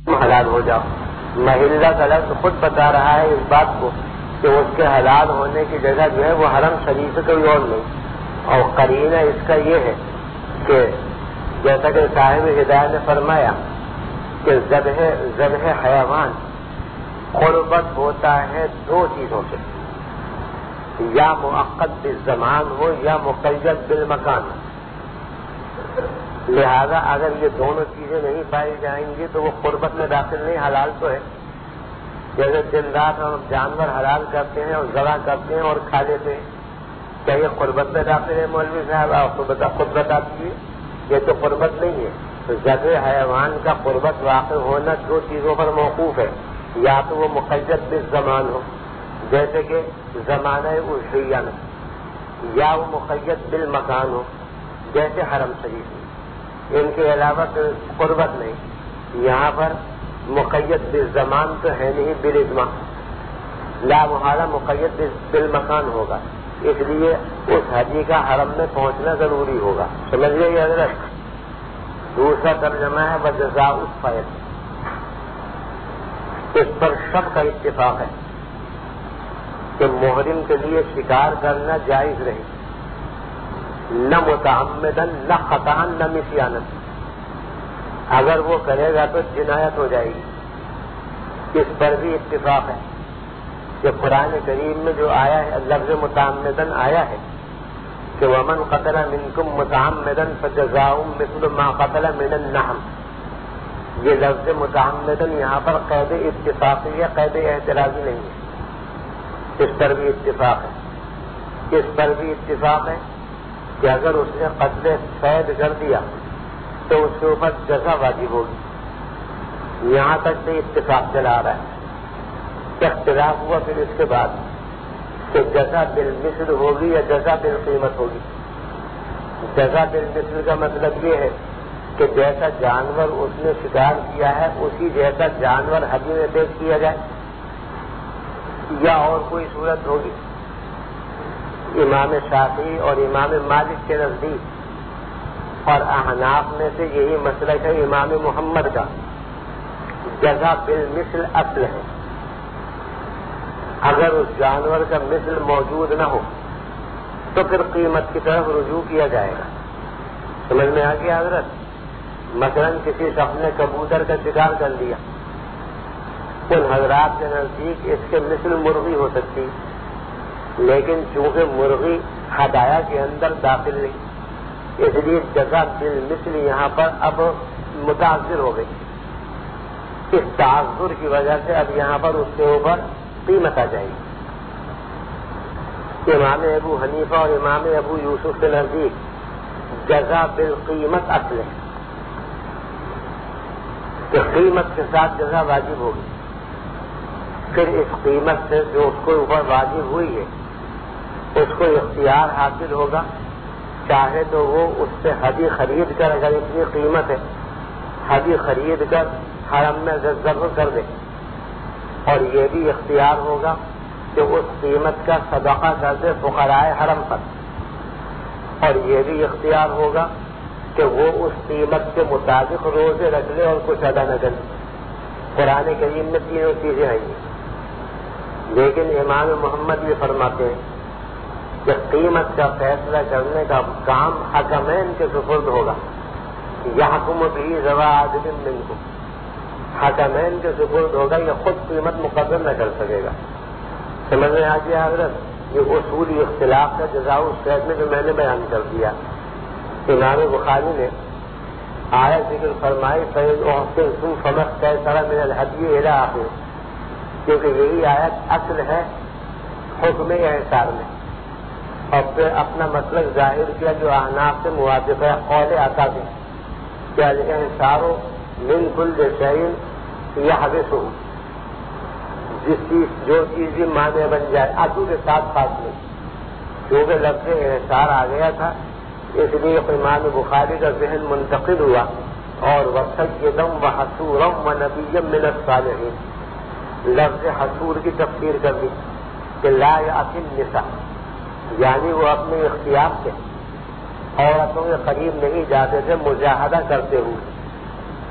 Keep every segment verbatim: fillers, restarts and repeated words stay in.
حلال ہو جاؤ. محلہ کا لفظ خود بتا رہا ہے اس بات کو کہ اس کے حلال ہونے کی جگہ جو ہے وہ حرم شریف سے کوئی اور نہیں. اور قرینہ اس کا یہ ہے کہ جیسا کہ صاحب ہدایت نے فرمایا کہ ذبح ذبح حیوان قربت ہوتا ہے دو چیزوں سے، یا مؤقت بالزمان ہو یا مقید بالمکان. لہذا اگر یہ دونوں چیزیں نہیں پائی جائیں گی تو وہ قربت میں داخل نہیں، حلال تو ہے. جیسے دن رات ہم جانور حلال کرتے ہیں اور ذبح کرتے ہیں اور کھا لیتے ہیں، کیا یہ قربت میں داخل ہے؟ مولوی صاحب آپ کو بتا خود بتا دیجیے، یہ تو قربت نہیں ہے. تو ذبح حیوان کا قربت واقع ہونا دو چیزوں پر موقوف ہے، یا تو وہ مقید بالزمان ہو جیسے کہ زمانہ اضحیہ میں، یا وہ مقید بالمکان ہو جیسے حرم شریف میں. ان کے علاوہ قربت نہیں. یہاں پر مقید بالزمان تو ہے نہیں، بالاجماع لا محالہ مقید بالمکان ہوگا، اس لیے اس حجی کا حرم میں پہنچنا ضروری ہوگا. سمجھ گئے حضرت؟ دوسرا ترجمہ ہے وجزاء الصید. اس پر سب کا اتفاق ہے کہ محرم کے لیے شکار کرنا جائز رہے، نہ متعمدن نہ خطأً نہ نسیاناً. اگر وہ کرے گا تو جنایت ہو جائے گی. اس پر بھی اتفاق ہے کہ قرآن کریم میں جو آیا ہے لفظ متعمدن آیا ہے کہ ومن قتل منکم متعمدن فجزاء مثل ما قتل من النعم. یہ لفظ متعمدن یہاں پر قید اتفاقی ہے، قید اعتراضی نہیں ہے. اس پر بھی اتفاق ہے. اس پر بھی اتفاق ہے کہ اگر اس نے قتل صید کر دیا تو اس کے اوپر جزا واجب ہوگی. یہاں تک بھی اتفاق چلا رہا ہے. اختلاف ہوا پھر اس کے بعد کہ جزا بالمثل ہوگی یا جزا بالقیمت ہوگی. جزا بالمثل کا مطلب یہ ہے کہ جیسا جانور اس نے شکار کیا ہے اسی جیسا جانور حجی میں پیش کیا جائے، یا اور کوئی صورت ہوگی. امام شافعی اور امام مالک کے نزدیک اور احناف میں سے یہی مسلک ہے امام محمد کا، جزا بالمثل اصل ہے. اگر اس جانور کا مثل موجود نہ ہو تو پھر قیمت کی طرف رجوع کیا جائے گا. سمجھ میں آ گیا حضرت؟ مثلا کسی شخص نے کبوتر کا شکار کر لیا، ان حضرات کے نزدیک اس کے مثل مرغی ہو سکتی، لیکن چونکہ مرغی ہدایہ کے اندر داخل نہیں، اس لیے جزا بالمثل یہاں پر اب متاثر ہو گئی. اس تعذر کی وجہ سے اب یہاں پر اس کے اوپر قیمت آ جائے گی. امام ابو حنیفہ اور امام ابو یوسف کے نزدیک جزا بالقیمت اصل ہے کہ قیمت کے ساتھ جزا واجب ہوگی. پھر اس قیمت سے جو اس کو اوپر واجب ہوئی ہے اس کو اختیار حاصل ہوگا، چاہے تو وہ اس سے حدی خرید کر، اگر اتنی قیمت ہے حدی خرید کر حرم میں ذبح کر دے، اور یہ بھی اختیار ہوگا کہ اس قیمت کا صدقہ کر دے فقراء حرم پر، اور یہ بھی اختیار ہوگا کہ وہ اس قیمت کے مطابق روزے رکھ لے اور کچھ ادا نہ کرے. قرآن کریم میں تینوں چیزیں آئی ہیں. لیکن امام محمد یہ فرماتے ہیں کہ قیمت کا فیصلہ کرنے کا کام حکمین کے سپرد ہوگا. یحکم بھی ذوی عدل منکم، حکمین کے سپرد ہوگا، یہ خود قیمت مقرر نہ کر سکے گا. سمجھ میں آ گیا حضرت؟ یہ اصولی اختلاف کا جزاء الصید میں جو میں نے بیان کر دیا. امام بخاری نے آیت ذکر فرمائی فَإِذْ أُحْصِرْتُمْ فَمَا اسْتَيْسَرَ مِنَ الْهَدْيِ إِلَىٰ آخِرِهِ، کیونکہ یہی آیت اصل ہے حکم احصار میں. اور پھر اپنا مطلب ظاہر کیا جو احناف سے موافق ہے، قول عطا بھی کہ الانحصار من كل شيء يحبسه، جس چیز جو چیز بھی مانع بن جائے عطو کے ساتھ فاصلے. کیونکہ لفظ انحصار آ گیا تھا اس لیے امام بخاری کا ذہن منتقل ہوا اور وَسَيِّدًا وَحَصُورًا وَنَبِيًّا مِّنَ الصَّالِحِينَ لفظ حصور کی تفسیر کر دی کہ لا یأتی النساء، یعنی وہ اپنے اختیار سے عورتوں کے قریب نہیں جاتے تھے مجاہدہ کرتے ہوئے.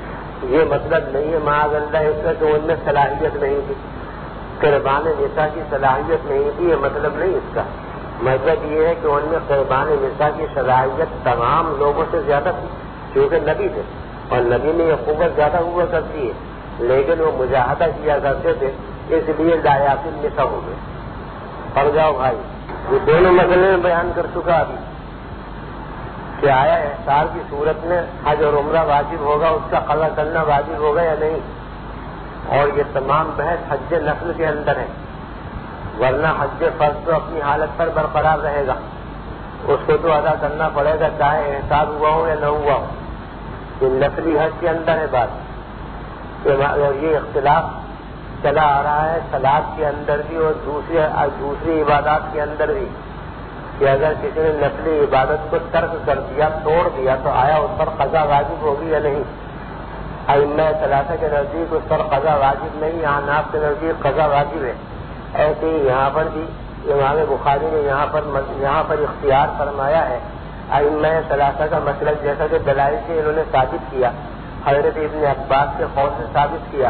یہ مطلب نہیں ہے معاذ اللہ اس کا کہ ان میں صلاحیت نہیں تھی، قربان نساء کی صلاحیت نہیں تھی، یہ مطلب نہیں اس کا۔ مطلب یہ ہے کہ ان میں قربان نساء کی صلاحیت تمام لوگوں سے زیادہ تھی، کیونکہ نبی تھے اور نبی میں یہ قوت زیادہ ہوا کرتی ہے، لیکن وہ مجاہدہ کیا کرتے تھے، اس لیے لایاقل نساء ہو گئے۔ پڑ جاؤ بھائی، یہ دونوں مسئلے میں بیان کر چکا ابھی کہ آیا احسار کی صورت میں حج اور عمرہ واجب ہوگا، اس کا قضا کرنا واجب ہوگا یا نہیں، اور یہ تمام بحث حج نفل کے اندر ہے، ورنہ حج فرض تو اپنی حالت پر برقرار رہے گا، اس کو تو ادا کرنا پڑے گا چاہے احسار ہوا ہو یا نہ ہوا ہو۔ یہ نفلی حج کے اندر ہے بات، یہ اختلاف چلا آ رہا ہے صلاۃ کے اندر بھی اور دوسری دوسری عبادات کے اندر بھی، کہ اگر کسی نے نفلی عبادت کو ترک کر دیا، توڑ دیا، تو آیا اس پر قضا واجب ہوگی یا نہیں؟ ائمہ ثلاثہ کے نزدیک اس پر قضا واجب نہیں، احناف کے نزدیک قضا واجب ہے۔ ایسے ہی یہاں پر بھی امام بخاری نے یہاں پر یہاں پر اختیار فرمایا ہے، ائمہ ثلاثہ کا مسلک جیسا کہ دلائل سے انہوں نے ثابت کیا، حضرت ابن عباس کے قول سے ثابت کیا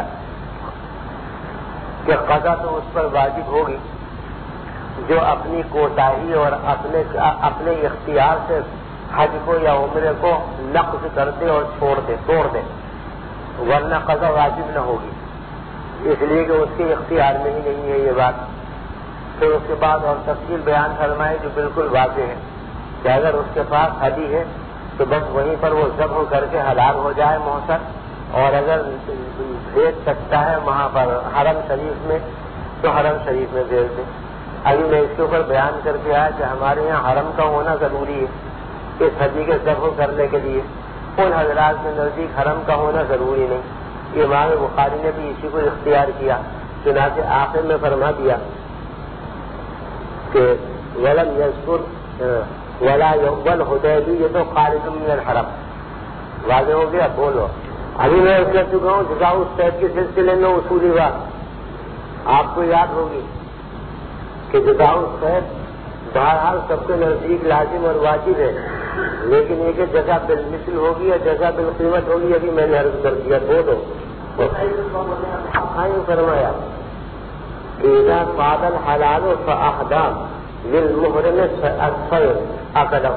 کہ قضا تو اس پر واجب ہوگی جو اپنی کوتاہی اور اپنے اپنے اختیار سے حج کو یا عمرے کو نقض کر دے اور چھوڑ دے توڑ دے، ورنہ قضا واجب نہ ہوگی، اس لیے کہ اس کے اختیار میں ہی نہیں ہے یہ بات۔ پھر اس کے بعد اور تفصیل بیان فرمائے جو بالکل واضح ہے کہ اگر اس کے پاس حدی ہے تو بس وہیں پر وہ ذبح کر کے حلال ہو جائے محسن، اور اگر بھیج سکتا ہے وہاں پر حرم شریف میں تو حرم شریف میں بھیج دے۔ ابھی میں اس کے اوپر بیان کر کے آیا کہ ہمارے یہاں حرم کا ہونا ضروری ہے اس حدی کے ذبح کرنے کے لیے، ان حضرات کے نزدیک حرم کا ہونا ضروری نہیں۔ امام بخاری نے بھی اسی کو اختیار کیا، چنانچہ آخر میں فرما دیا کہ ولم یذکر ولا یقبل حدیبی، یہ تو خارج من الحرم۔ واضح ہو گیا؟ بولو۔ ابھی میں کہہ چکا ہوں جزاء الصید کے سلسلے میں اصولی بات آپ کو یاد ہوگی کہ جزاء الصید بہرحال سب کے نزدیک لازم اور واجب ہے، لیکن یہ کہ جزا بالمثل ہوگی یا جزا بالقیمت ہوگی، ابھی میں نے عرض کر دیا۔ دو دو فرمایا اذا صاد الحلال فاحدام للمحرم الصید اقدم،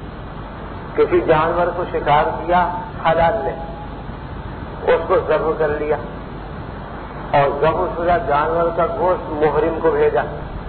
کسی جانور کو شکار کیا حلال نے، اس کو ذبح کر لیا اور ذبح شدہ جانور کا گوشت محرم کو بھیجا،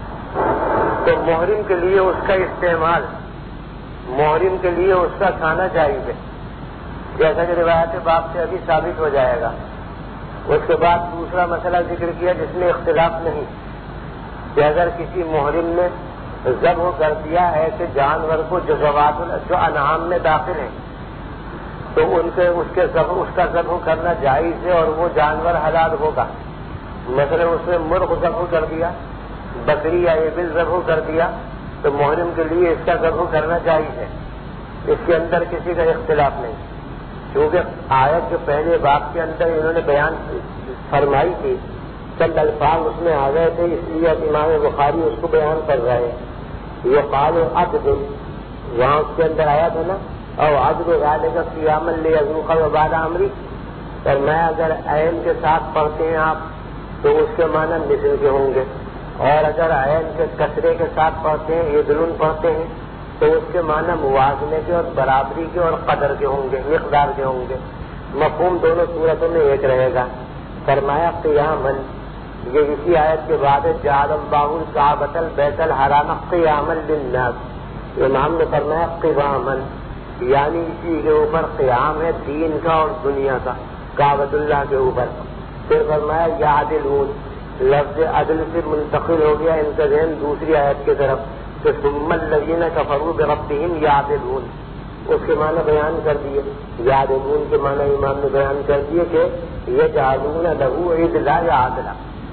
تو محرم کے لیے اس کا استعمال، محرم کے لیے اس کا کھانا جائز ہے، جیسا کہ روایت باب سے ابھی ثابت ہو جائے گا۔ اس کے بعد دوسرا مسئلہ ذکر کیا جس میں اختلاف نہیں، کہ اگر کسی محرم نے ذبح کر دیا ایسے جانور کو جو زوات جو انعام میں داخل ہیں، تو ان کے اس کے ذبح اس کا ذبح کرنا جائز ہے اور وہ جانور حلال ہوگا۔ مثلا اس نے مرغ ذبح کر دیا، بکری یا ابل ذبح کر دیا، تو محرم کے لیے اس کا ذبح کرنا جائز ہے، اس کے اندر کسی کا اختلاف نہیں، کیونکہ آیت جو پہلے باب کے اندر انہوں نے بیان فرمائی تھی چند الفاظ اس میں آ گئے تھے، اس لیے اب امام بخاری اس کو بیان کر رہے ہیں۔ یہ قال عدل وہاں اس کے اندر آیا تھا نا، اور عدل ذالک قیام لیذوق وبال امری، اور میں اگر عین کے ساتھ پڑھتے ہیں آپ تو اس کے معنی مثل کے ہوں گے، اور اگر عین کے کسرے کے ساتھ پڑھتے ہیں عدل پڑھتے ہیں تو اس کے معنی موازنے کے اور برابری کے اور قدر کے ہوں گے، مقدار کے ہوں گے، مفہوم دونوں صورتوں میں ایک رہے گا۔ فرمایا قیامن، یہ اسی آیت کے بعد جعل اللہ الکعبۃ البیت الحرام قیاما للناس، امام نے فرمایا قیامن، یعنی اسی کے اوپر قیام ہے دین کا اور دنیا کا، کعبۃ اللہ کے اوپر۔ پھر فرمایا یعدلون، لفظ عدل سے منتقل ہو گیا ان کا ذہن دوسری آیت کی طرف، کہ ثم الذین کفروا بربہم یعدلون، اس کے معنی بیان کر دیے، یعدلون کے معنی امام نے بیان کر دیے کہ یجعلون لہ عدلا یا عدلا۔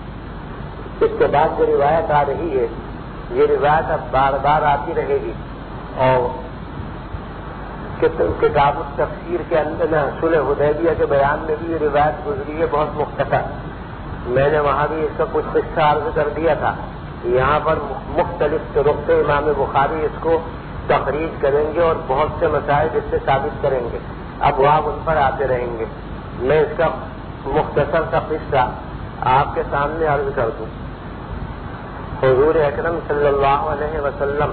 اس کے بعد جو روایت آ رہی ہے یہ روایت اب بار بار آتی رہے گی، اور کتاب التفسیر کے اندر صلح حدیبیہ کے بیان میں بھی یہ روایت گزری ہے بہت مختصر، میں نے وہاں بھی اس کا کچھ قصہ عرض کر دیا تھا۔ یہاں پر مختلف طرق سے امام بخاری اس کو تخریج کریں گے اور بہت سے مسائل اس سے ثابت کریں گے، ابواب ان پر آتے رہیں گے۔ میں اس کا مختصر سا قصہ آپ کے سامنے عرض کر دوں. حضور اکرم صلی اللہ علیہ وسلم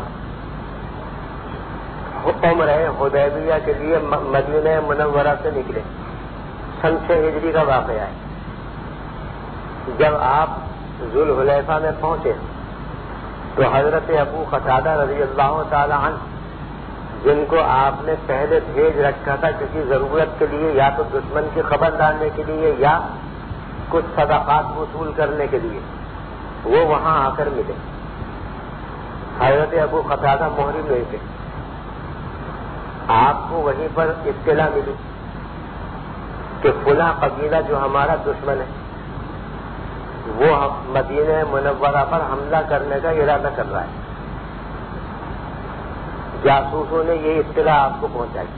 عمرہ حدیبیہ کے لیے مدینہ منورہ سے نکلے. سن چھ ہجری کا واقعہ ہے. جب آپ ذوالحلیفہ میں پہنچے تو حضرت ابو قتادہ رضی اللہ تعالی عنہ, جن کو آپ نے پہلے بھیج رکھا تھا کسی ضرورت کے لیے, یا تو دشمن کی خبر ڈالنے کے لیے یا کچھ صدقات وصول کرنے کے لیے, وہ وہاں آ کر ملے. حضرت ابو قتادہ محرم نہیں تھے. آپ کو وہیں پر اطلاع ملی کہ فلاں قبیلہ جو ہمارا دشمن ہے وہ مدینہ منورہ پر حملہ کرنے کا ارادہ کر رہا ہے. جاسوسوں نے یہ اطلاع آپ کو پہنچائی.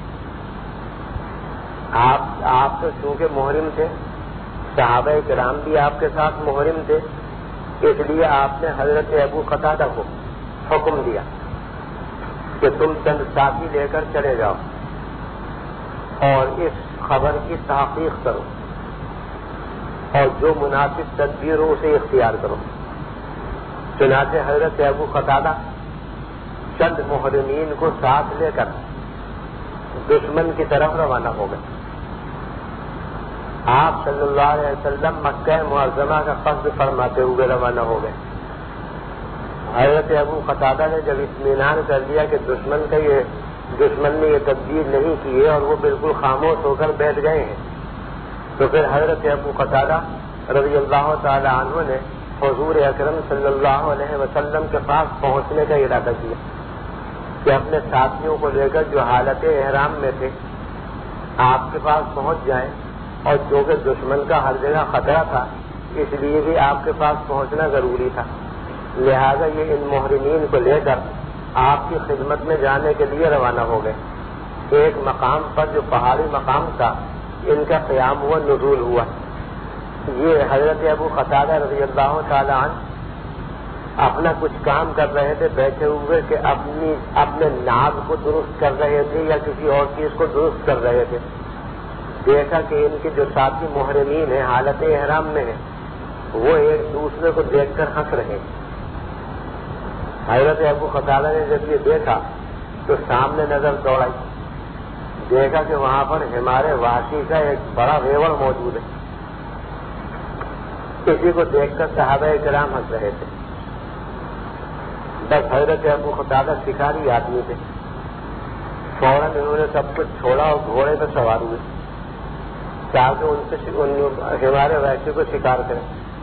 آپ آپ تو چونکہ محرم تھے, صحابہ کرام بھی آپ کے ساتھ محرم تھے, اس لیے آپ نے حضرت ابو قتادہ کو حکم دیا کہ تم چند ساتھی لے کر چلے جاؤ اور اس خبر کی تحقیق کرو اور جو مناسب تدبیر ہو اسے اختیار کرو. چنانچہ حضرت ابو قتادہ چند محرمین کو ساتھ لے کر دشمن کی طرف روانہ ہو گئے. آپ صلی اللہ علیہ وسلم مکہ معظمہ کا قصد فرماتے ہوئے روانہ ہو گئے. حضرت ابو قتادہ نے جب اطمینان کر دیا کہ دشمن کا یہ دشمن نے یہ تبدیل نہیں کی ہے اور وہ بالکل خاموش ہو کر بیٹھ گئے ہیں, تو پھر حضرت ابو قتادہ رضی اللہ تعالی عنہ نے حضور اکرم صلی اللہ علیہ وسلم کے پاس پہنچنے کا ارادہ کیا کہ اپنے ساتھیوں کو لے کر جو حالت احرام میں تھے آپ کے پاس پہنچ جائیں, اور چونکہ دشمن کا ہر جگہ خطرہ تھا اس لیے بھی آپ کے پاس پہنچنا ضروری تھا. لہذا یہ ان محرمین کو لے کر آپ کی خدمت میں جانے کے لیے روانہ ہو گئے. ایک مقام پر جو پہاڑی مقام تھا ان کا قیام ہوا, نزول ہوا. یہ حضرت ابو قتادہ رضی اللہ تعالی عنہ اپنا کچھ کام کر رہے تھے بیٹھے ہوئے کہ اپنی اپنے ناز کو درست کر رہے تھے یا کسی اور چیز کو درست کر رہے تھے. دیکھا کہ ان کے جو ساتھی محرمین ہیں حالت احرام میں ہیں وہ ایک دوسرے کو دیکھ کر ہنس رہے ہیں. حضرت ابو قتادہ نے جب یہ دیکھا تو سامنے نظر دوڑائی, دیکھا کہ وہاں پر ہمارے وحشی کا ایک بڑا ریوڑ موجود ہے. کسی کو دیکھ کر صحابہ کرام ہنس رہے تھے. بس حضرت ابو قتادہ شکاری آدمی تھے, فوراً انہوں نے سب کچھ چھوڑا اور گھوڑے پہ سوار ہوئے تاکہ ان سے ہمارے وحشی کو شکار کریں.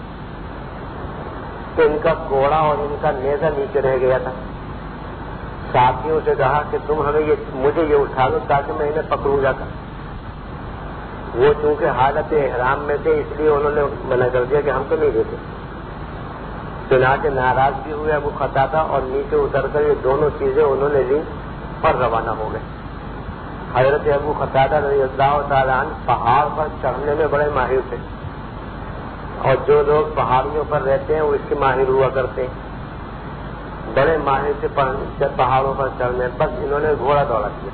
تو ان کا گھوڑا اور ان کا نیزہ نیچے رہ گیا تھا. ساتھیوں سے کہا کہ تم ہمیں یہ مجھے یہ اٹھا دو تاکہ میں انہیں پکڑوں جا کر. وہ چونکہ حالت احرام میں تھے اس لیے انہوں نے منع کر دیا کہ ہم تو نہیں دیتے. چنانچہ ناراض بھی ہوئے ابو قتادہ اور نیچے اتر کر یہ دونوں چیزیں انہوں نے لی اور روانہ ہو گئے. حضرت ابو قتادہ رضی اللہ تعالی عنہ پہاڑ پر چڑھنے میں بڑے ماہر تھے, اور جو لوگ پہاڑیوں پر رہتے ہیں وہ اس کے ماہر ہوا کرتے ہیں. بڑے ماہر سے پہاڑوں پر چڑھنے. بس انہوں نے گھوڑا دوڑا کیا,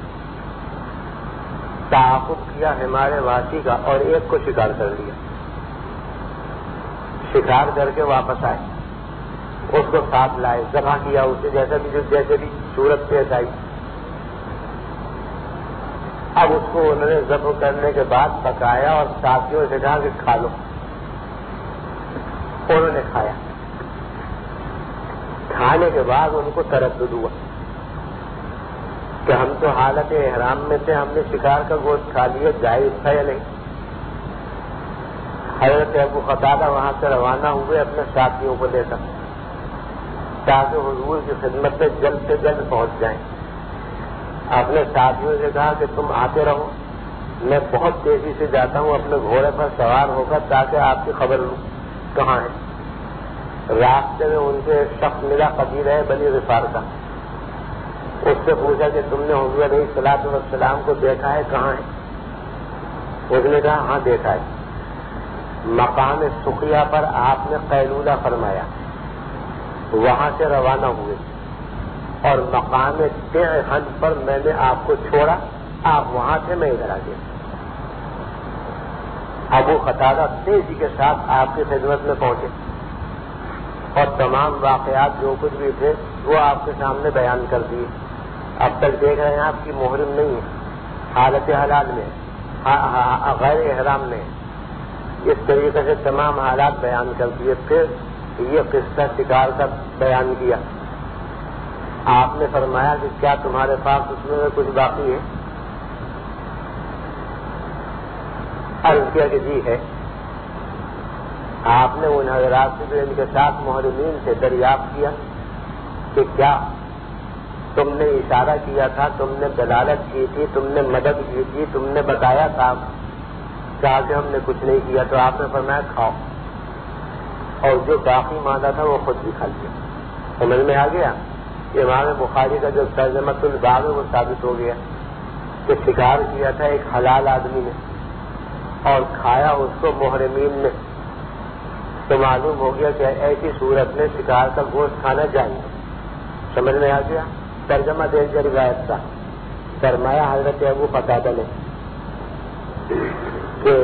تعاقب کیا ہمارے واسی کا اور ایک کو شکار کر لیا. شکار کر کے واپس آئے, اس کو ساتھ لائے, ذبح کیا اسے جیسے بھی جیسے بھی صورت پیش آئی. اب اس کو انہوں نے ذبح کرنے کے بعد پکایا اور ساتھیوں سے کہا کہ کھا لو. انہوں نے کھایا. کھانے کے بعد ان کو تردد ہوا کہ ہم تو حالت احرام میں تھے, ہم نے شکار کا گوشت کھا لیا, جائز تھا یا نہیں. حضرت ابو قتادہ وہاں سے روانہ ہوئے اپنے ساتھیوں کو لے کر تاکہ حضور کی خدمت میں جلد سے جلد پہنچ جائیں. اپنے ساتھیوں سے کہا کہ تم آتے رہو, میں بہت تیزی سے جاتا ہوں اپنے گھوڑے پر سوار ہو کر تاکہ آپ کی خبر لوں کہاں ہے. راستے میں ان سے ایک شخص ملا, قبیلہ ہے بنی غفار کا. اس سے پوچھا کہ تم نے حضور علیہ الصلوۃ والسلام کو دیکھا ہے, کہاں ہے؟ اس نے کہا ہاں دیکھا ہے, مقام سقیہ پر آپ نے قیلولہ فرمایا, وہاں سے روانہ ہوئے اور مقام تہند پر میں نے آپ کو چھوڑا, آپ وہاں سے میں ادھر آ گیا. ابو قتادہ تیزی کے ساتھ آپ کی خدمت میں پہنچے اور تمام واقعات جو کچھ بھی تھے وہ آپ کے سامنے بیان کر دیے. اب تک دیکھ رہے ہیں آپ کی محرم نہیں ہے, حالت حلال میں, غیر احرام میں. اس طریقے سے تمام حالات بیان کر دیے. پھر یہ قصہ شکار کا بیان کیا. آپ نے فرمایا کہ کیا تمہارے پاس اس میں کچھ باقی ہے؟ عرض کیا کہ جی ہے. آپ نے ان حضرات سے جو ان کے ساتھ محرمین سے دریافت کیا کہ کیا تم نے اشارہ کیا تھا, تم نے دلالت کی تھی, تم نے مدد کی تھی, تم نے بتایا تھا؟ کہا کہ ہم نے کچھ نہیں کیا. تو آپ نے فرمایا کھاؤ, اور جو باقی ماندہ تھا وہ خود بھی کھا لیا. سمجھ میں آ گیا؟ امام بخاری کا جو ترجمۃ الباب ہے وہ ثابت ہو گیا کہ شکار کیا تھا ایک حلال آدمی نے اور کھایا اس کو محرمین نے, تو معلوم ہو گیا کہ ایسی صورت میں شکار کا گوشت کھانا چاہیے. سمجھ میں آ گیا؟ ترجمہ دے دیا روایت کا. فرمایا حضرت ابو قتادہ نے کہ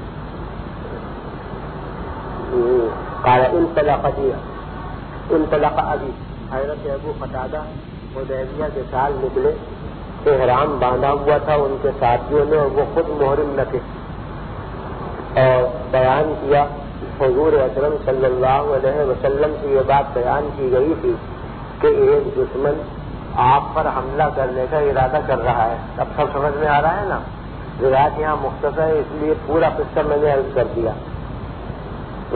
قال انطلق دیا انطلق ابی, حضرت ابو قتادہ حدیبیہ کے سال نکلے, احرام باندھا ہوا تھا ان کے ساتھیوں نے اور وہ خود محرم نہ تھے, اور بیان کیا حضور اکرم صلی اللہ علیہ وسلم سے یہ بات بیان کی گئی تھی کہ ایک دشمن آپ پر حملہ کرنے کا ارادہ کر رہا ہے. اب سب سمجھ میں آ رہا ہے نا؟ روایت یہاں مختصر ہے اس لیے پورا قصہ میں نے عرض کر دیا. تو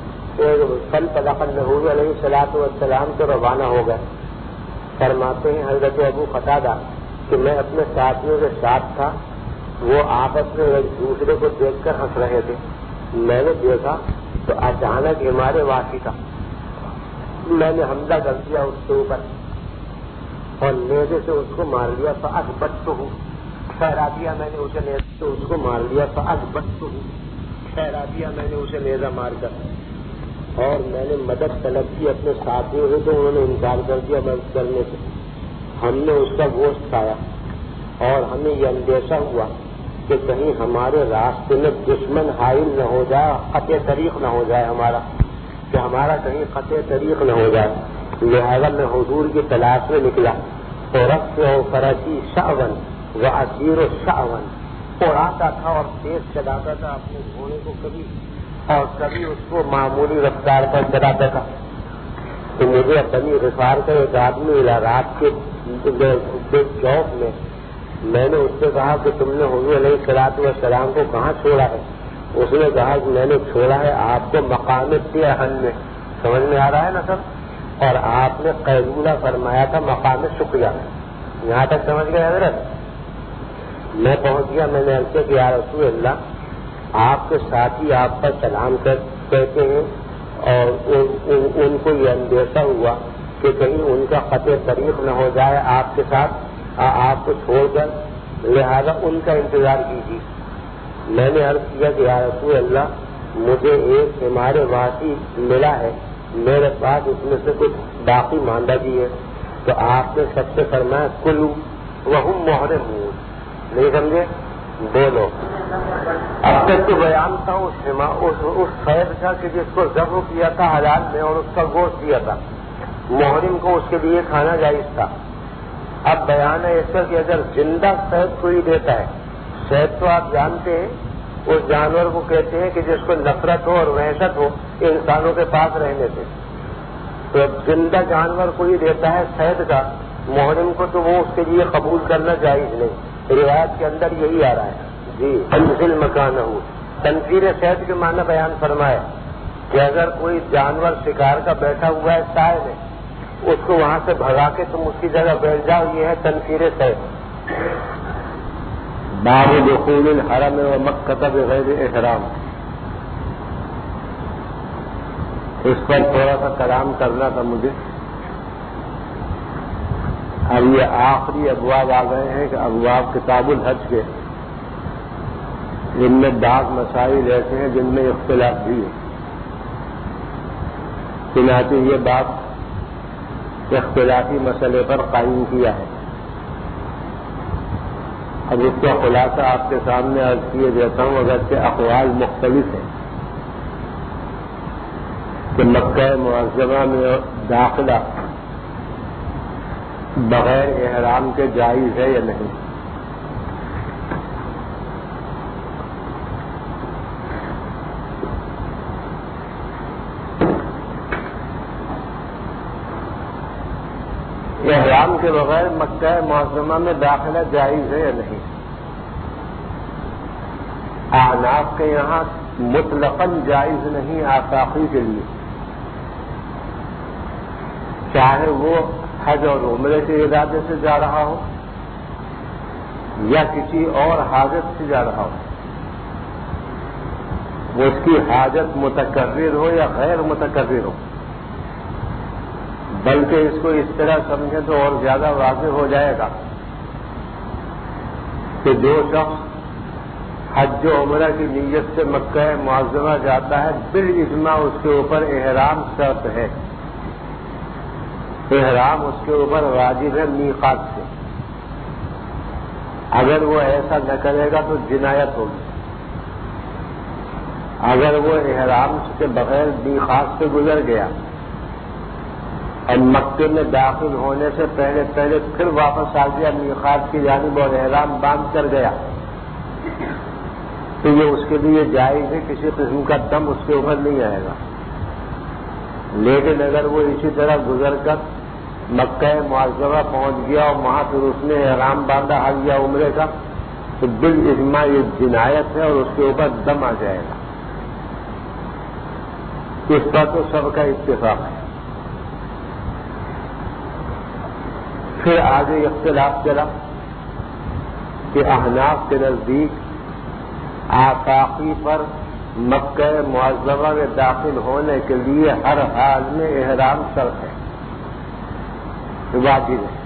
کل پداخل حضور علیہ الصلوۃ والسلام تو روانہ ہو گئے. فرماتے ہیں حضرت ابو قتادہ کہ میں اپنے ساتھیوں کے ساتھ تھا, وہ آپس میں ایک دوسرے کو دیکھ کر ہنس رہے تھے. میں نے دیکھا تو اچانک ہمارے واقعی تھا, میں نے حملہ کر دیا اس کے اوپر اور نیزے سے اس کو مار لیا. فاثبت ہوں ٹھہرا دیا میں نے اسے نیزے سے اس کو مار لیا. فاثبت ہوں ٹھہرا دیا میں نے اسے نیزہ مار کر, اور میں نے مدد طلب کی اپنے ساتھیوں سے, تو انہوں نے انکار کر دیا مدد کرنے سے. ہم نے اس کا گوشت کھایا اور ہمیں یہ اندیشہ ہوا کہ کہیں ہمارے راستے میں دشمن حائل نہ ہو جائے, قطع طریق نہ ہو جائے ہمارا, کہ ہمارا کہیں قطع طریق نہ ہو جائے. لہذا میں حضور کی تلاش میں نکلا. اور رقص و فرسی شعون و اسیر و شعون, اڑاتا تھا اور تیز چلاتا تھا اپنے گھوڑے کو کبھی, اور کبھی اس کو معمولی رفتار پر چلاتا تھا. تو مجھے بنی غفار کا ایک آدمی ملا رات کے چوک میں. میں نے اس سے کہا کہ تم نے حضور علیہ الصلوۃ والسلام کو کہاں چھوڑا ہے؟ اس نے کہا کہ میں نے چھوڑا ہے آپ کو مقام تیہن میں. سمجھ میں آ رہا ہے نا سب؟ اور آپ نے قیلولہ فرمایا تھا مقام شکریہ میں. یہاں تک سمجھ گئے حضرت؟ میں پہنچ گیا, میں نے عرض کیا کہ یا رسول اللہ, آپ کے ساتھی آپ پر سلام کہتے ہیں اور ان, ان, ان کو یہ اندیشہ ہوا کہ کہیں ان کا قطع طریق نہ ہو جائے آپ کے ساتھ, آپ کو چھوڑ کر, لہذا ان کا انتظار کیجیے. میں نے عرض کیا کہ یا رسول اللہ, مجھے ایک ہمارے واسی ملا ہے, میرے پاس اس میں سے کچھ باقی ماندہ بھی ہے. تو آپ نے سب سے فرمایا کلو وہم محرمون. نہیں سمجھے؟ بولو. اب تک تو بیان تھا اس اس خیر کا کہ جس کو ذبح کیا تھا حلال میں اور اس کا گوشت دیا تھا, محرم کو اس کے لیے کھانا جائز تھا. اب بیان ہے اس کا کہ اگر زندہ شہد کوئی دیتا ہے, شہد تو آپ جانتے ہیں اس جانور کو کہتے ہیں کہ جس کو نفرت ہو اور وحشت ہو انسانوں کے پاس رہنے سے, تو زندہ جانور کوئی دیتا ہے شہد کا محرم کو, تو وہ اس کے لیے قبول کرنا جائز نہیں. روایت کے اندر یہی آ رہا ہے. جی انزل مکانہ, تنفیر شہد کے معنی بیان فرمائے کہ اگر کوئی جانور شکار کا بیٹھا ہوا ہے سائے میں, اس کو وہاں سے بھگا کے تم اس کی جگہ بیٹھ جاؤ, یہ ہے تنفیر شہد. باب دخول الحرم و مکہ بغیر احرام. اس پر تھوڑا سا کلام کرنا تھا مجھے. اب یہ آخری ابواب آ گئے ہیں کہ ابواب کتاب الحج کے, جن میں بعض مسائل ایسے ہیں جن میں اختلاف بھی ہے. چنانچہ یہ بات اختلافی مسئلے پر قائم کیا ہے. اب اس کا خلاصہ آپ کے سامنے عرض کیے دیتا ہوں، اگرچہ اقوال مختلف ہیں کہ مکہ معظمہ میں داخلہ بغیر احرام کے جائز ہے یا نہیں۔ احرام کے بغیر مکہ معظمہ میں داخلہ جائز ہے یا نہیں؟ احناف کے یہاں مطلقاً جائز نہیں آفاقی کے لیے، چاہے وہ حج اور عمرے کے ارادے سے جا رہا ہو یا کسی اور حاجت سے جا رہا ہو، وہ اس کی حاجت متکرر ہو یا غیر متکرر ہو، بلکہ اس کو اس طرح سمجھیں تو اور زیادہ واضح ہو جائے گا کہ جو شخص حج و عمرہ کی نیت سے مکہ معظمہ جاتا ہے، بالاجماع اس کے اوپر احرام شرط ہے، احرام اس کے اوپر واجب ہے میقات سے۔ اگر وہ ایسا نہ کرے گا تو جنایت ہوگی۔ اگر وہ احرام کے بغیر میقات سے گزر گیا اور مکے میں داخل ہونے سے پہلے پہلے پھر واپس آ گیا میقات کی جانب اور احرام باندھ کر گیا، تو یہ اس کے لیے جائز ہے، کسی قسم کا دم اس کے اوپر نہیں آئے گا۔ لیکن اگر وہ اسی طرح گزر کر مکہ معظمہ پہنچ گیا اور وہاں پھر اس نے احرام باندھا حج یا عمرے کا، تو بالاجماع یہ جنایت ہے اور اس کے اوپر دم آ جائے گا۔ اس پر تو سب کا اتفاق ہے۔ پھر آگے اختلاف چلا کہ احناف کے نزدیک آفاقی پر مکہ معظمہ میں داخل ہونے کے لیے ہر حال میں احرام شرط ہے، واجب ہے،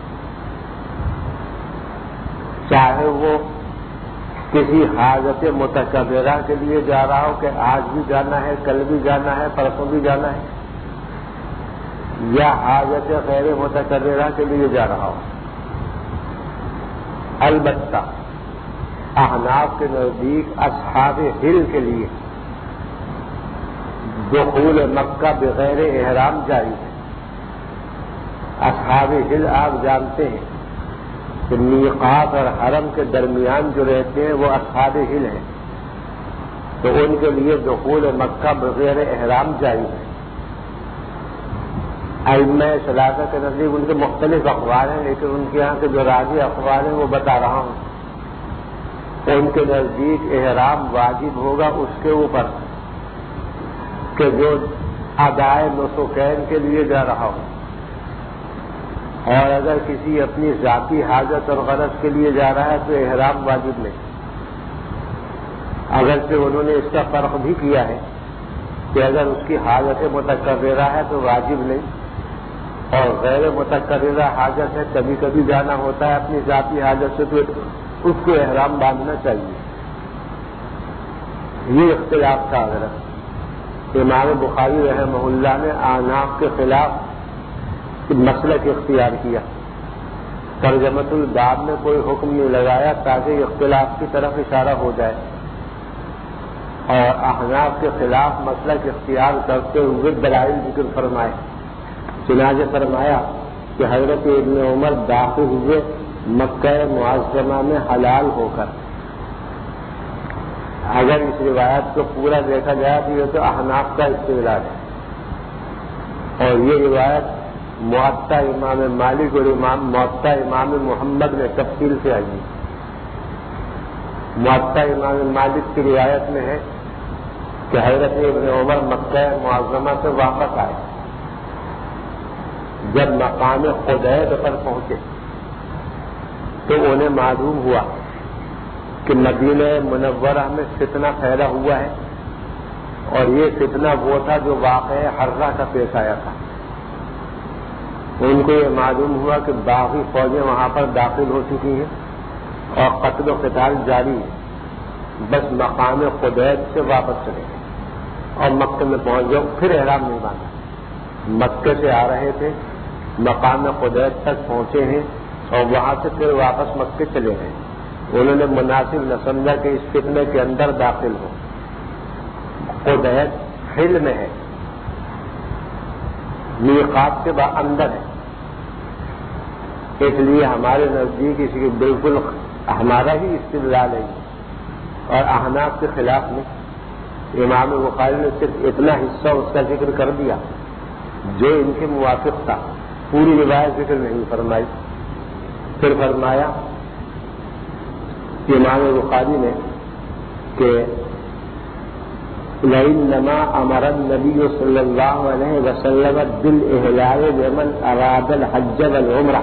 چاہے وہ کسی حاجت متکررہ کے لیے جا رہا ہو کہ آج بھی جانا ہے، کل بھی جانا ہے، پرسوں بھی جانا ہے، یا حاجت غیر متکررہ کے لیے جا رہا ہو۔ البتہ احناف کے نزدیک اصحاب حل کے لیے دخول مکہ بغیر احرام جاری ہے۔ اصحاب حل آپ جانتے ہیں کہ میقات اور حرم کے درمیان جو رہتے ہیں وہ اصحاب حل ہیں، تو ان کے لیے دخول مکہ بغیر احرام جاری ہے۔ ائمہ ثلاثہ کے نزدیک ان کے مختلف اقوال ہیں، لیکن ان کے یہاں کے جو راجی اقوال ہیں وہ بتا رہا ہوں۔ ان کے نزدیک احرام واجب ہوگا اس کے اوپر کہ جو ادائے نسکین کے لیے جا رہا ہو، اور اگر کسی اپنی ذاتی حاجت اور غرض کے لیے جا رہا ہے تو احرام واجب نہیں۔ اگرچہ انہوں نے اس کا فرق بھی کیا ہے کہ اگر اس کی حاجت متکررہ ہے تو واجب نہیں، اور غیر متکررہ حاجت ہے، کبھی کبھی جانا ہوتا ہے اپنی ذاتی حاجت سے، تو اس کو احرام باندھنا چاہیے۔ یہ اختلاف تھا حضرت۔ امام بخاری رحمہ اللہ نے احناف کے خلاف مسلک اختیار کیا، ترجمۃ الباب میں کوئی حکم نہیں لگایا تاکہ اختلاف کی طرف اشارہ ہو جائے، اور احناف کے خلاف مسلک اختیار کرتے ہوئے دلائل ذکر فرمائے۔ چنانچہ فرمایا کہ حضرت ابن عمر داخل ہوئے مکہ معظمہ میں حلال ہو کر۔ اگر اس روایت کو پورا دیکھا جائے تو یہ تو احناف کا استدلال ہے، اور یہ روایت موطا امام مالک اور امام موطا امام محمد میں تفصیل سے آئی۔ موطا امام مالک کی روایت میں ہے کہ حضرت ابن عمر مکہ معظمہ سے واپس آئے، جب مقام خدید پر پہنچے تو انہیں معلوم ہوا کہ مدینہ منورہ میں فتنہ پھیلا ہوا ہے، اور یہ فتنہ وہ تھا جو واقعہ حرہ کا پیش آیا تھا۔ ان کو یہ معلوم ہوا کہ باغی فوجیں وہاں پر داخل ہو چکی ہیں اور قتل و قتال جاری ہے، بس مقام خدید سے واپس چلے گئے اور مکے میں پہنچ جاؤ، پھر احرام نہیں باندھا۔ مکے سے آ رہے تھے، مقام خدید تک پہنچے ہیں اور وہاں سے پھر واپس مکے چلے گئے، انہوں نے مناسب نہ سمجھا کہ اس فتنے کے اندر داخل ہو. خود ہے حل میں ہے، میقات کے اندر ہے، اس لیے ہمارے نزدیک اس کی بالکل ہمارا ہی استدلال ہے اور احناف کے خلاف میں. امام بخاری نے صرف اتنا حصہ اس کا ذکر کر دیا جو ان کے موافق تھا، پوری روایت ذکر نہیں فرمائی. پھر فرمایا امام بخاری نے کہ لَإِنَّمَا أَمَرَ النَّبِيُّ صلی اللہ علیہ وسلم بِالْإِحْلَالِ لِمَنْ أَرَادَ الْحَجَّ وَالْعُمْرَةَ،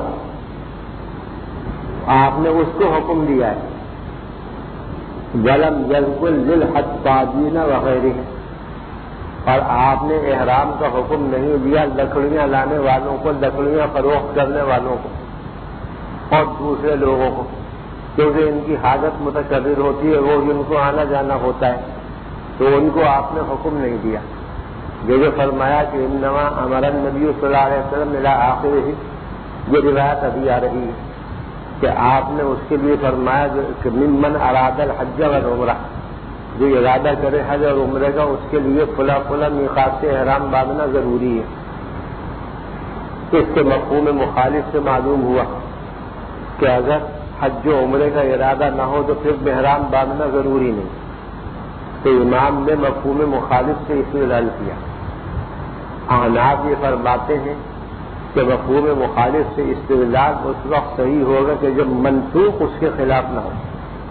آپ نے اس کو حکم دیا ہے وَلَمْ يَذْكُرْ لِلْحَطَّابِينَ وَغَيْرِهِمْ، اور آپ نے احرام کا حکم نہیں دیا لکڑیاں لانے والوں کو، لکڑیاں فروخت کرنے والوں کو اور دوسرے لوگوں کو، کیونکہ ان کی حاجت متکرر ہوتی ہے، وہ ان کو آنا جانا ہوتا ہے، تو ان کو آپ نے حکم نہیں دیا. یہ جو فرمایا کہ انما امر النبی صلی اللہ علیہ وسلم الی آخرہ، یہ روایت ابھی آ رہی ہے کہ آپ نے اس کے لیے فرمایا کہ ممن اراد الحج والعمرہ، جو ارادہ کرے حج اور عمرے کا اس کے لیے فلا فلا میقات سے احرام باندھنا ضروری ہے. اس کے مفہوم مخالف سے معلوم ہوا کہ اگر حج و عمرے کا ارادہ نہ ہو تو پھر احرام باندھنا ضروری نہیں. تو امام نے مفہوم مخالف سے استدلال کیا. احناف یہ فرماتے ہیں کہ مفہوم مخالف سے استدلال اس وقت صحیح ہوگا کہ جب منسوخ اس کے خلاف نہ ہو،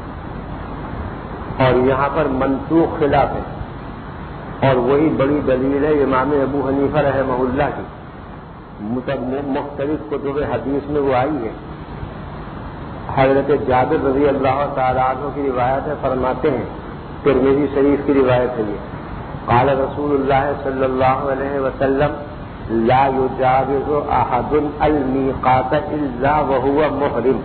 اور یہاں پر منسوخ خلاف ہے، اور وہی بڑی دلیل ہے امام ابو حنیفہ رحمہ اللہ کی. مختلف کتب حدیث میں وہ آئی ہے. حضرت جابر رضی اللہ تعالیٰ عنہ کی روایت ہے، فرماتے ہیں، ترمذی شریف کی روایت ہے یہ، قال رسول اللہ صلی اللہ علیہ وسلم لا يجاوز احد المیقات الا وهو محرم.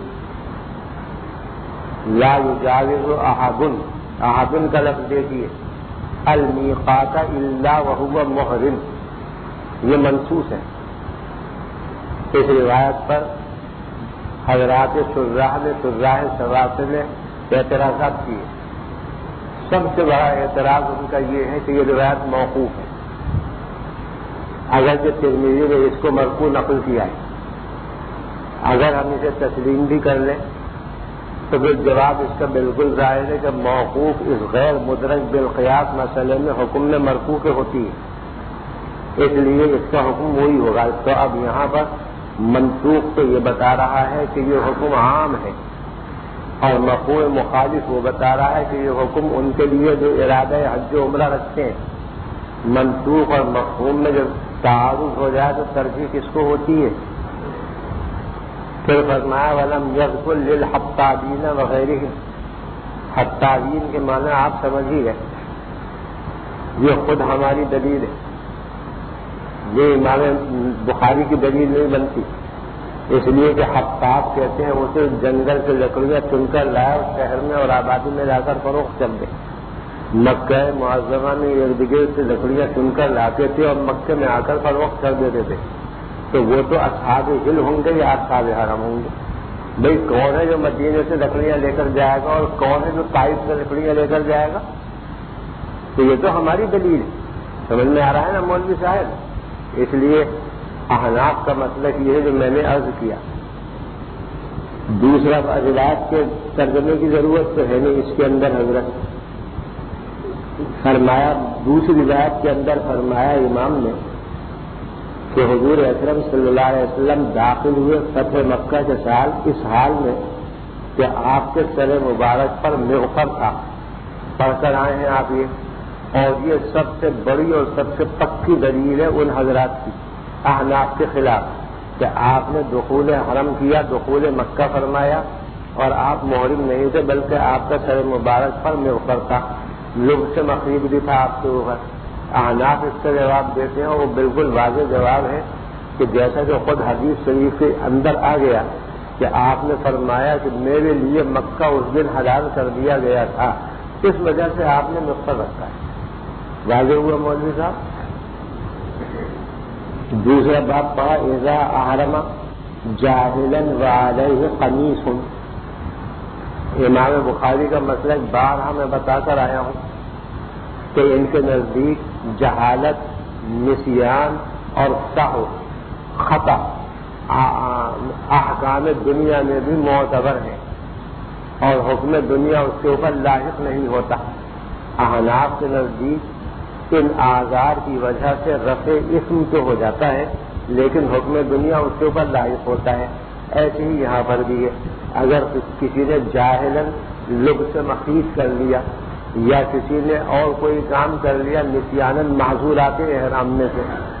لا يجاوز احد، احد کا لفظ دیکھیے، المیقات الا وهو محرم، یہ منصوص ہے. اس روایت پر حضرات شراح نے شراح سواسے نے اعتراضات کیے. سب سے بڑا اعتراض ان کا یہ ہے کہ یہ روایت موقوف ہے، اگرچہ ترمذی نے اس کو مرفوع نقل کیا ہے. اگر ہم اسے تسلیم بھی کر لیں تو پھر جواب اس کا بالکل ظاہر ہے کہ موقوف اس غیر مدرک بالقیاس مسئلے میں حکم میں مرفوع کے ہوتی ہے، اس لیے اس کا حکم وہی ہوگا. تو اب یہاں پر منسوخ تو یہ بتا رہا ہے کہ یہ حکم عام ہے، اور مفہوم مخالف وہ بتا رہا ہے کہ یہ حکم ان کے لیے جو ارادہ حج و عمرہ رکھتے ہیں. منسوخ اور مفہوم میں جب تعارض ہو جائے تو ترجیح کس کو ہوتی ہے؟ پھر فرمایا وَلَمْ يَذْكُرْ لِلْحَطَّابِينَ وَغَيْرِهِمْ، حطابین کے معنی آپ سمجھ ہی گئے، یہ خود ہماری دلیل ہے، یہ امام بخاری کی دلیل نہیں بنتی. اس لیے کہ حطاب کہتے ہیں اسے جنگل سے لکڑیاں چن کر لائے اور شہر میں اور آبادی میں لا کر فروخت کر دے. مکہ معظمہ میں ارد گرد سے لکڑیاں چن کر لاتے تھے اور مکے میں آ کر فروخت کر دیتے تھے. تو وہ تو اصحاب حل ہوں گے یا اصحاب حرم ہوں گے؟ بھئی کون ہے جو مدینے سے لکڑیاں لے کر جائے گا اور کون ہے جو طائف سے لکڑیاں لے کر جائے گا؟ تو یہ تو ہماری دلیل ہے. سمجھ میں آ رہا ہے نا مولوی صاحب؟ اس لیے احناف کا مسلک یہ ہے جو میں نے عرض کیا. دوسرا روایت کے ترجمے کی ضرورت تو ہے نہیں اس کے اندر. حضرت فرمایا دوسری روایت کے اندر فرمایا امام نے کہ حضور اکرم صلی اللہ علیہ وسلم داخل ہوئے فتح مکہ کے سال اس حال میں کہ آپ کے سر مبارک پر مغفر تھا. پڑھ کر آئے ہیں آپ یہ، اور یہ سب سے بڑی اور سب سے پکی دلیل ہے ان حضرات کی احناف کے خلاف کہ آپ نے دخول حرم کیا، دخول مکہ فرمایا، اور آپ محرم نہیں تھے بلکہ آپ کا سر مبارک پر مغفر تھا، لبس مخیب بھی تھا آپ کے اوپر. احناف اس کا جواب دیتے ہیں، وہ بالکل واضح جواب ہے کہ جیسا کہ خود حدیث شریف کے اندر آ گیا کہ آپ نے فرمایا کہ میرے لیے مکہ اس دن حلال کر دیا گیا تھا، اس وجہ سے آپ نے مغفر رکھا ہے. واضح ہوا مولوی صاحب؟ دوسرا باب پڑھا اذا احرم جاہلا وعلیہ قمیص، امام بخاری کا مسئلہ بارہا میں بتا کر آیا ہوں کہ ان کے نزدیک جہالت، نسیان اور سہو، خطا احکام دنیا میں بھی معتبر ہیں اور حکم دنیا اس کے اوپر لاحق نہیں ہوتا۔ احناف کے نزدیک ان آزار کی وجہ سے رفع اسم تو ہو جاتا ہے لیکن حکم دنیا اس کے اوپر لاحق ہوتا ہے۔ ایسے ہی یہاں پر بھی ہے، اگر کسی نے جاہلاً لب سے مخیص کر لیا یا کسی نے اور کوئی کام کر لیا نسیاناً معذورات احرام میں سے